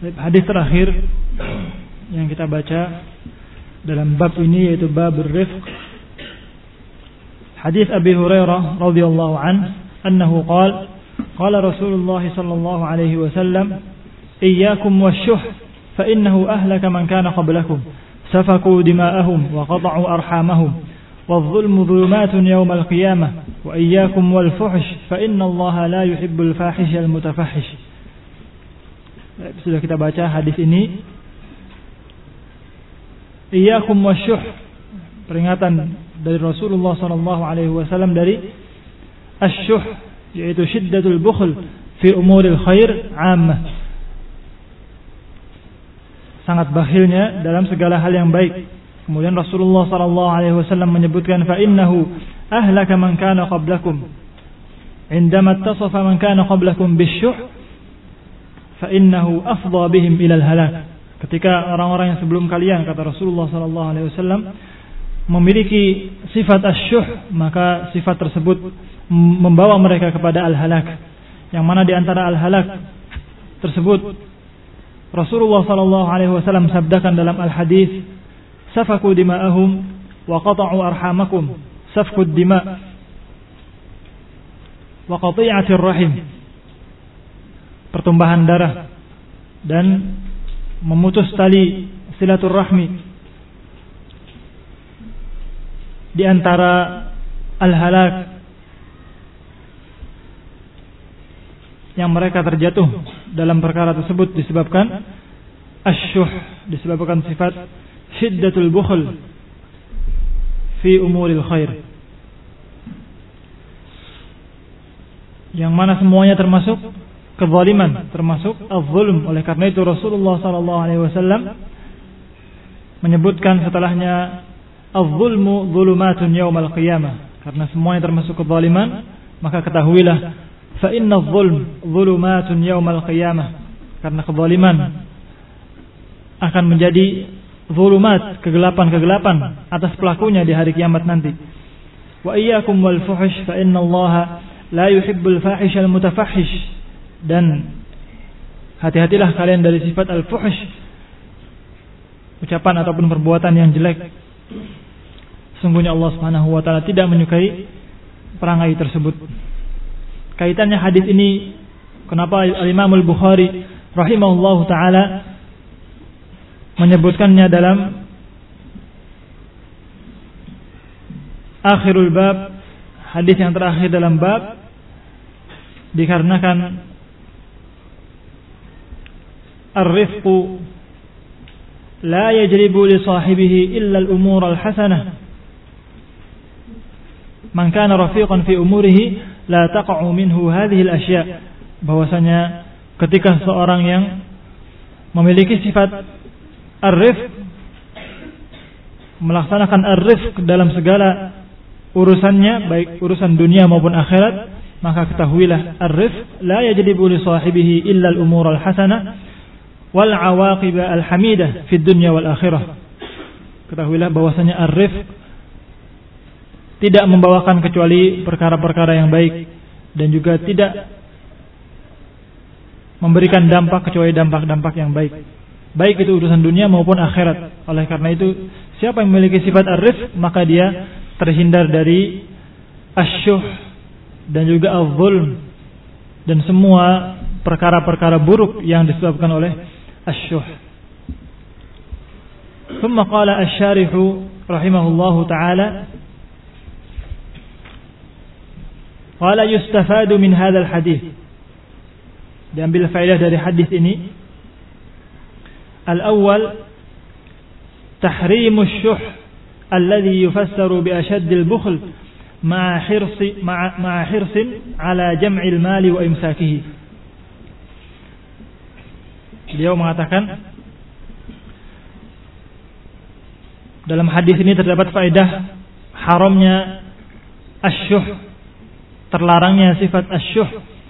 Hadis terakhir yang kita baca dalam bab ini yaitu bab ar-rifq. Hadis Abi Hurairah radhiyallahu anhu qala qala Rasulullah sallallahu alaihi wasallam iyyakum wasyuh fa innahu ahlaka man kana qablakum safaku dima'ahum wa qata'u arhamahum والظلم ظلمات يوم القيامة وإياكم والفحش فإن الله لا يحب الفاحش المتفحش. Sudah kita baca hadis ini. Iyyakum wasyuh, peringatan dari Rasulullah sallallahu alaihi wasallam dari asyuh, yaitu syiddatul bukhl fi umuril khair 'ammah. Sangat bakhilnya dalam segala hal yang baik. Kemudian Rasulullah sallallahu alaihi wasallam menyebutkan fa innahu ahlaka man kana qablakum. Indama ittasafa man kana qablakum bisyuh fa innahu afdha bihim ila al-halak. Ketika orang-orang yang sebelum kalian, kata Rasulullah sallallahu alaihi wasallam, memiliki sifat asyuh, maka sifat tersebut membawa mereka kepada al-halak. Yang mana di antara al-halak tersebut Rasulullah sallallahu alaihi wasallam sabdakan dalam al-hadis, safaku dima'ahum wa qata'u arhamakum. Safku dima' wa qati'atir rahim, pertumbahan darah dan memutus tali silaturahmi. Di antara al-halak yang mereka terjatuh dalam perkara tersebut disebabkan asyuh, disebabkan sifat syiddatul bukhl fi umuril khair, yang mana semuanya termasuk kezaliman, termasuk az-zulm. Oleh karena itu Rasulullah sallallahu alaihi wasallam menyebutkan setelahnya az-zulmu zulumatun yaumal qiyamah. Karena semuanya termasuk kezaliman, maka ketahuilah fa inna az-zulm zulumatun yaumal qiyamah. Karena kezaliman akan menjadi zulumat, kegelapan-kegelapan atas pelakunya di hari kiamat nanti. Wa iyyakum wal fuhsh fa innallaha la yuhibbul fahishal mutafahhish. Dan hati-hatilah kalian dari sifat al-fuhsh, ucapan ataupun perbuatan yang jelek. Sungguhnya Allah Subhanahu wa taala tidak menyukai perangai tersebut. Kaitannya hadis ini, kenapa Al-Imam Al-Bukhari rahimahullahu taala menyebutkannya dalam akhirul bab, hadis yang terakhir dalam bab, dikarenakan ar-rifqu la yajribu li sahibihi illa al-umur al-hasanah. Man kana rafiqan fi umurihi la taqa'u minhu hadhihi al-ashya'. Bahwasanya ketika seorang yang memiliki sifat ar-rifq, melaksanakan ar-rifq dalam segala urusannya, baik urusan dunia maupun akhirat, maka ketahuilah ar-rifq la yajlibu li sahibihi illa al-umur al-hasanah wal awaqib al-hamidah fid dunya wal akhirah. Ketahuilah bahwasanya ar-rifq tidak membawakan kecuali perkara-perkara yang baik, dan juga tidak memberikan dampak kecuali dampak-dampak yang baik, baik itu urusan dunia maupun akhirat. Oleh karena itu, siapa yang memiliki sifat ar-rifq, maka dia terhindar dari asyuh dan juga az-zulm dan semua perkara-perkara buruk yang disebabkan oleh asyuh. Thumma qala asy-syarihu rahimahullahu taala, qala yustafadu min hadzal hadits. Diambil faedah dari hadis ini. Al-awwal tahrimu syuh alladhi yufassaru bi ashaddil bukhl ma'a hirsin ala jam'il mali wa imsakihi. Beliau mengatakan dalam hadis ini terdapat faedah haramnya asyuh, terlarangnya sifat asyuh,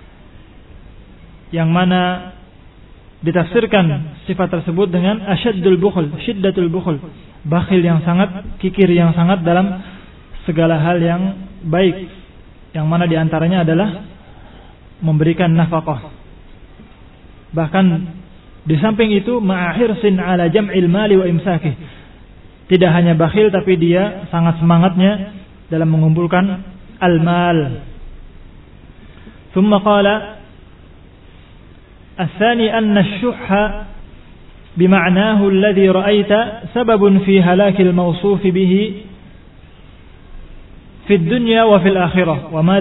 yang mana ditafsirkan sifat tersebut dengan asyaddul bukhl, syiddatul bukhl, bakhil yang sangat, kikir yang sangat dalam segala hal yang baik, yang mana diantaranya adalah memberikan nafkah. Bahkan Di samping itu ma'ahirsin ala jam'il mali wa imsakih. Tidak hanya bakhil tapi dia sangat semangatnya dalam mengumpulkan al-mal. Thumma qala الثاني أن الشح بمعناه الذي رأيت سبب في هلاك الموصوف به في الدنيا وفي الآخرة وما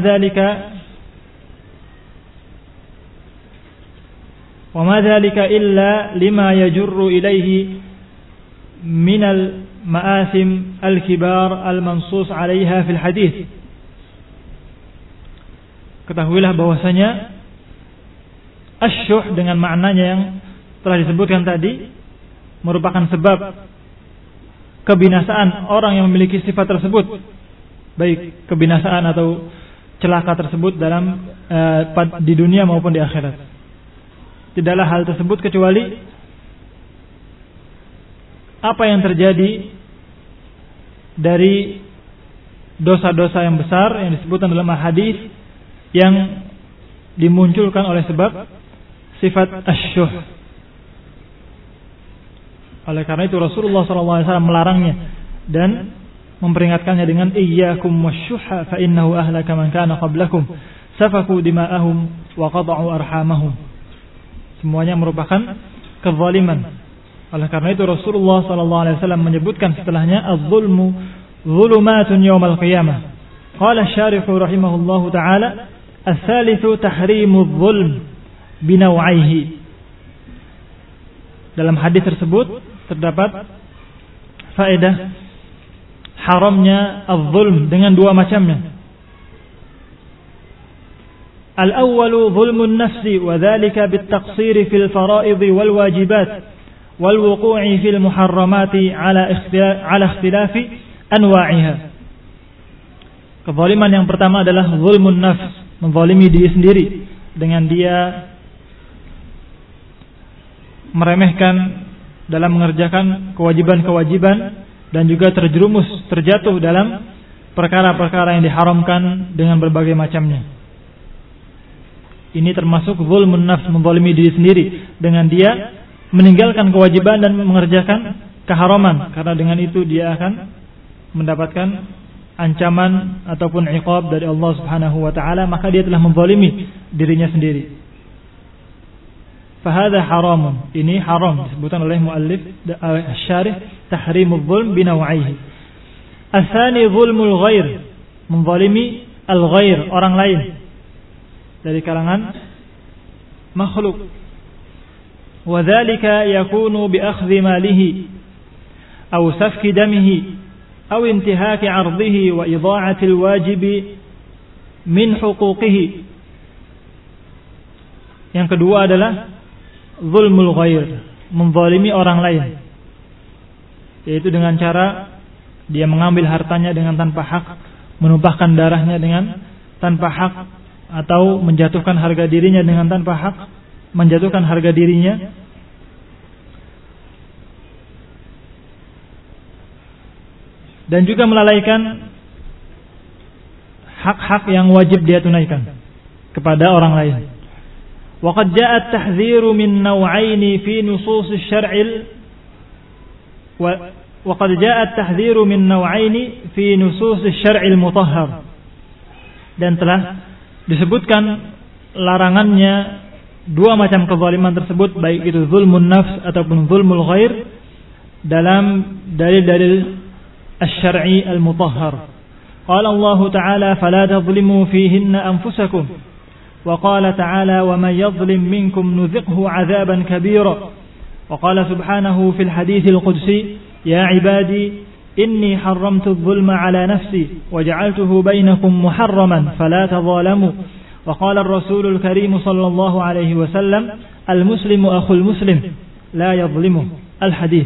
ذلك إلا لما يجر إليه من المآثم الكبار المنصوص عليها في الحديث. Ketahuilah bahwasanya asyuh dengan maknanya yang telah disebutkan tadi merupakan sebab kebinasaan orang yang memiliki sifat tersebut, baik kebinasaan atau celaka tersebut dalam di dunia maupun di akhirat. Tidaklah hal tersebut kecuali apa yang terjadi dari dosa-dosa yang besar yang disebutkan dalam hadis yang dimunculkan oleh sebab sifat asyuh. Oleh karena itu Rasulullah SAW melarangnya dan memperingatkannya dengan iyyakum wasyuhha fa innahu ahlaka man kana qablakum safaku dima'ahum wa qata'u arhamahum. Semuanya merupakan kezaliman. Oleh karena itu Rasulullah SAW menyebutkan setelahnya az-zulmu zulumatun yaumal qiyamah. Qala asy-syarih rahimahullahu taala ats-tsalitsu tahrimudz zulm binawaihi. Dalam hadis tersebut terdapat faedah haramnya az-zulm dengan dua macamnya. Al-awwalu zulmun nafsi wa dzalika bit-taqsir fil fara'id wal wajibat wal wuqu'i fil muharramati ala ikhtilafi anwa'iha. Kezaliman yang pertama adalah zulmun nafs, menzalimi diri sendiri dengan dia meremehkan dalam mengerjakan kewajiban-kewajiban dan juga terjatuh dalam perkara-perkara yang diharamkan dengan berbagai macamnya. Ini termasuk zulmun nafs, menzalimi diri sendiri dengan dia meninggalkan kewajiban dan mengerjakan keharaman, karena dengan itu dia akan mendapatkan ancaman ataupun iqab dari Allah Subhanahu wa taala, maka dia telah menzalimi dirinya sendiri. Fahada haramun, ini haram disebutkan oleh muallif asy-syarih tahrimudz zulm binawaihi. Ats-tsani zulmul ghair, menzalimi al-ghair, orang lain dari kalangan makhluk. Wa dzalika yakunu bi akhdhi malihi aw safki damihi aw intihaki 'ardihi wa idha'ati al-wajibi min huquqihi. Yang kedua adalah zulmul ghair, menzalimi orang lain, yaitu dengan cara dia mengambil hartanya dengan tanpa hak, menumpahkan darahnya dengan tanpa hak, atau menjatuhkan harga dirinya dengan tanpa hak, menjatuhkan harga dirinya, dan juga melalaikan hak-hak yang wajib dia tunaikan kepada orang lain. وقد جاء التحذير من نوعين في نصوص الشرع وقد جاء التحذير من نوعين في نصوص الشرع المطهر. Dan telah disebutkan larangannya dua macam kezaliman tersebut, baik itu zulmun nafs ataupun zulmul ghair, dalam dalil-dalil asy-syar'i al-mutahhar. Qala Allah Ta'ala fala tadhlimu fihinna anfusakum. وقال تعالى ومن يظلم منكم نذقه عذابا كبيرا. وقال سبحانه في الحديث القدسي يا عبادي إني حرمت الظلم على نفسي وجعلته بينكم محرما فلا تظالموا. وقال الرسول الكريم صلى الله عليه وسلم المسلم أخو المسلم لا يظلمه. الحديث.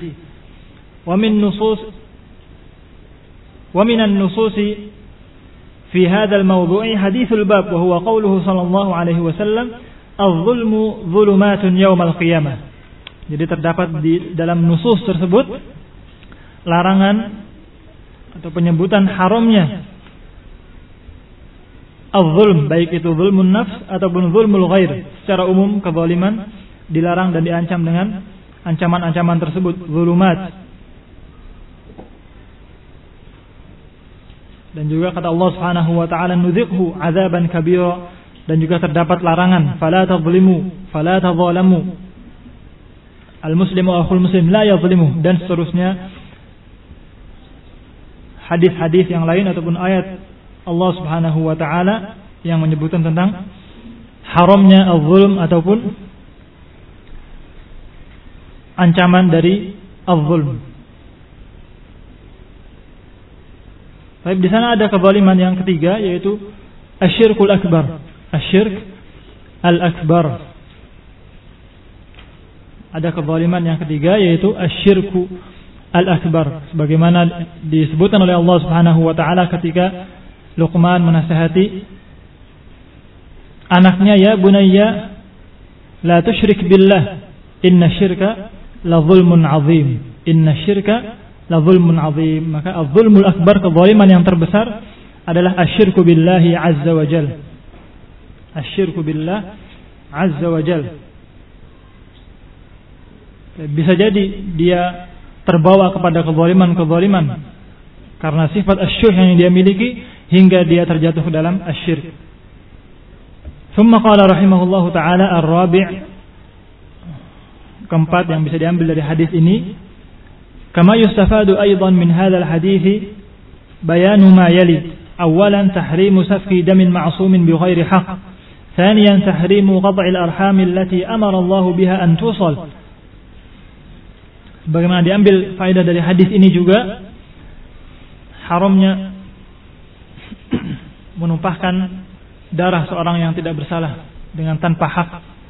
ومن النصوص في هذا الموضوع حديث الباب وهو قوله صلى الله عليه وسلم الظلم ظلمات يوم القيامة. Jadi terdapat di dalam nusus tersebut larangan atau penyebutan haramnya az-zulm, baik itu zulmun nafs ataupun zulmul ghair, secara umum kezaliman dilarang dan diancam dengan ancaman-ancaman tersebut, zulumat. Dan juga kata Allah Subhanahu wa taala, nudziqhu adzaban kabira, dan juga terdapat larangan, fala tadzlimu, fala tadzalamu. Al-muslimu akhul muslim la yadzlimu, dan seterusnya. Hadis-hadis yang lain ataupun ayat Allah Subhanahu wa taala yang menyebutkan tentang haramnya az-zulm ataupun ancaman dari az-zulm. Baik, di sana ada kezaliman yang ketiga, yaitu asyirkul akbar. Asyirk al-akbar. Ada kezaliman yang ketiga, yaitu asyirku al-akbar. Sebagaimana disebutkan oleh Allah Subhanahu wa taala ketika Luqman menasihati anaknya, ya bunayya la tusyrik billah inna syirka la zulmun azim. Inna syirka la zulmun azim. Maka az-zulmul akbar, kezaliman yang terbesar adalah asyirku billahi azza wa jal. Asyirku billah azza wa jal. Bisa jadi dia terbawa kepada kezaliman-kezaliman karena sifat asyirk yang dia miliki hingga dia terjatuh ke dalam asyirk. Thumma qala rahimahullahu ta'ala ar-rabi', keempat yang bisa diambil dari hadis ini, kama yustafadu aidan min hadzal hadits bayanu ma yali. Awalan tahrimu safki damin ma'sumin bighairi haqq. Thaniyan tahrimu qat'il arham allati amara Allah biha an tusal. Bagaimana diambil faedah dari hadis ini juga haramnya menumpahkan darah seorang yang tidak bersalah dengan tanpa hak.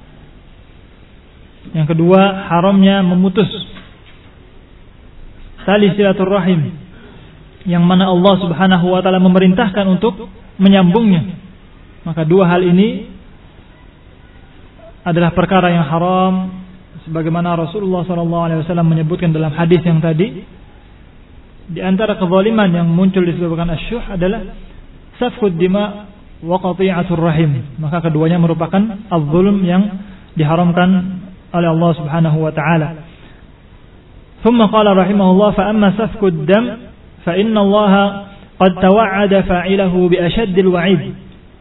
Yang kedua, haramnya memutus tali silaturrahim yang mana Allah Subhanahu wa taala memerintahkan untuk menyambungnya. Maka dua hal ini adalah perkara yang haram, sebagaimana Rasulullah SAW menyebutkan dalam hadis yang tadi. Di antara kezaliman yang muncul disebabkan asyuh adalah safkud dima wa qati'atur rahim. Maka keduanya merupakan az-zulm yang diharamkan oleh Allah Subhanahu wa taala. Thumma qala rahimahullah, fa amma safkud dam fa inna Allah qad tawa'ada fa'ilahu bi ashaddil wa'id.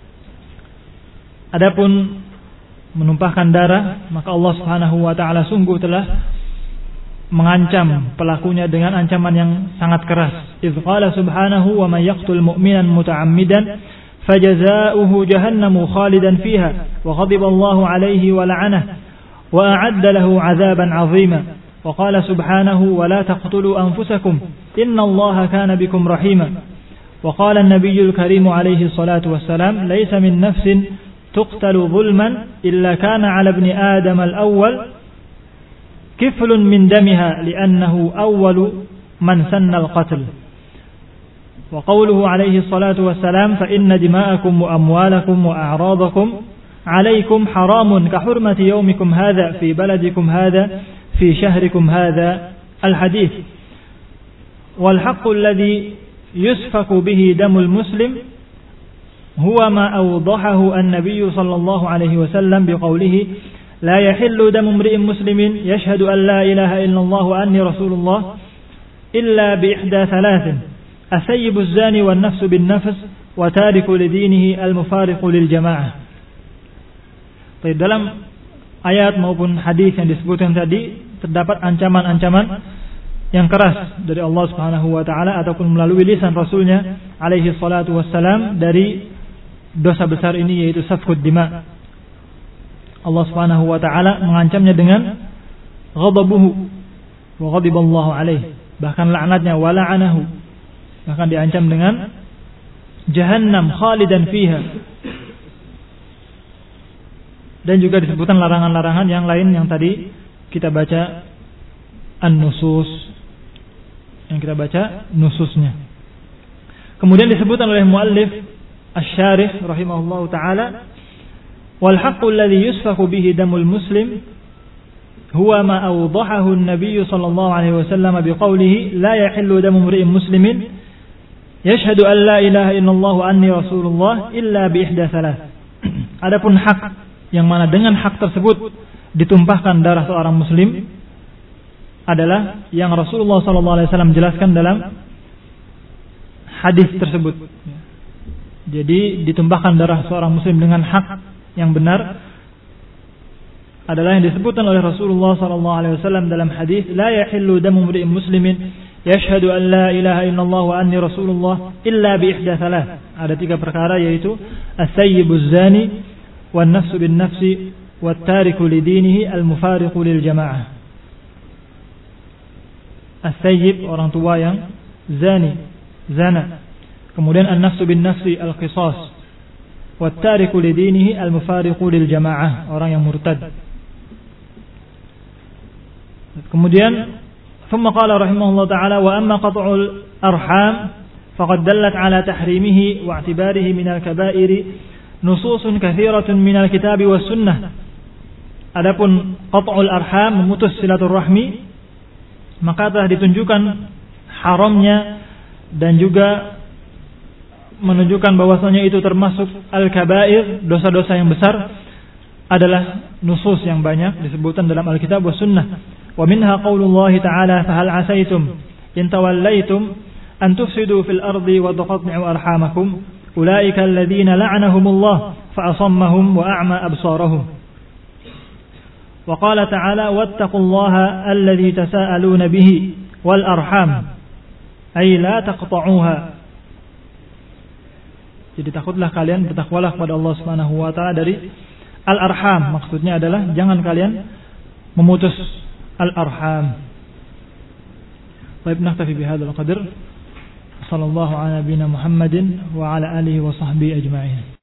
Adapun menumpahkan darah, maka Allah Subhanahu wa taala sungguh telah mengancam pelakunya dengan ancaman yang sangat keras. Idz qala subhanahu wa may yaqtul mu'minan muta'ammidan fajazaohu jahannamu khalidan fiha wa ghadiba Allahu 'alaihi wa la'anahu wa a'adda lahu 'adzaban 'azima. Wa qala subhanahu wa la taqtulu anfusakum innallaha kana bikum rahima. Wa qala an-nabiyyul karim 'alaihi salatu wassalam laysa min nafsin tuqtalu zulman illa kana 'ala ibni adam al-awwal kiflun min damiha li'annahu awwalu man sanna al-qatl. Wa qawluhu 'alaihi salatu wassalam fa inna dima'akum wa amwalakum wa a'radakum 'alaikum haramun ka hurmati yawmikum hadha fi baladikum hadha fi syahrikum hadha. Al-hadith. Wal haqqu alladhi yusfaku bihi damul muslim huwa ma awdahahu an-nabiy sallallahu alaihi wasallam biqawlihi la yahillu damu imri'in muslimin yashhadu an la ilaha illallah wa anni rasulullah illa bi ihda thalathin asayyibu az-zani wan nafsu bin nafs wa tariku li dinihi al-mufariqu lil jamaah. Dalam ayat maupun hadis yang disebutkan tadi terdapat ancaman-ancaman yang keras dari Allah Subhanahu wa taala ataupun melalui lisan Rasulnya alaihi salatu wassalam dari dosa besar ini, yaitu safkud dima. Allah Subhanahu wa taala mengancamnya dengan ghadabuhu wa ghadiballahu alaihi, bahkan laknatnya wa la'anahu, bahkan diancam dengan jahannam khalidan fiha. Dan juga disebutkan larangan-larangan yang lain yang tadi kita baca an-nusus, yang kita baca nususnya. Kemudian disebutkan oleh muallif asy-syarih rahimahullahu taala, wal haqqu alladhi yusfaku bihi damul muslim huwa ma awdahahu an-nabiy sallallahu alaihi wasallam biqawlihi la yahillu damu imri'in muslimin yashhadu an la ilaha illallah wa anni rasulullah illa bi ihda thalath. Adapun hak yang mana dengan hak tersebut ditumpahkan darah seorang muslim adalah yang Rasulullah SAW jelaskan dalam hadis tersebut. Jadi ditumpahkan darah seorang muslim dengan hak yang benar adalah yang disebutkan oleh Rasulullah SAW dalam hadis, la yahillu damu imri'in muslimin yashhadu an la ilaha illallah wa anni rasulullah illa bi ihda thalath. Ada 3 perkara, yaitu as-sayyibuz zani wan nafsu bin nafsi wat tariku li dinihi al mufariqu lil jamaah. As-sayyib, orang tua yang zani, zana. Kemudian an-nafsu bin nafsi al-qisas. Wat tariku li dinihi al mufariqu lil jamaah, orang yang murtad. Kemudian ثم قال رحمه الله تعالى وأما قطع الأرحام فقد دلت على تحريمه واعتباره من الكبائر نصوص كثيرة من الكتاب والسنة. Adapun qat'ul arham, memutus silaturahmi, maka telah ditunjukkan haramnya dan juga menunjukkan bahwasanya itu termasuk al-kabair, dosa-dosa yang besar, adalah nusus yang banyak disebutkan dalam Alkitab wa Sunnah. Wa minha qaulullahi ta'ala fahal asaitum in tawallaitum an tufsidu fil ardi wa tuqatti'u arhamakum ulaika alladhina la'anahumullah fa asammahum wa a'ma absarahum. Wa qala ta'ala wattaqullaha alladhi tasaaluna bihi wal arham ay la taqta'uha. Jadi takutlah kalian, bertakwalah kepada Allah Subhanahu wa taala dari al-arham. Maksudnya adalah jangan kalian memutus al-arham. Baik, naktafi bihadzal qadar. Sallallahu ala nabiyina Muhammadin wa ala alihi wa sahbihi ajma'in.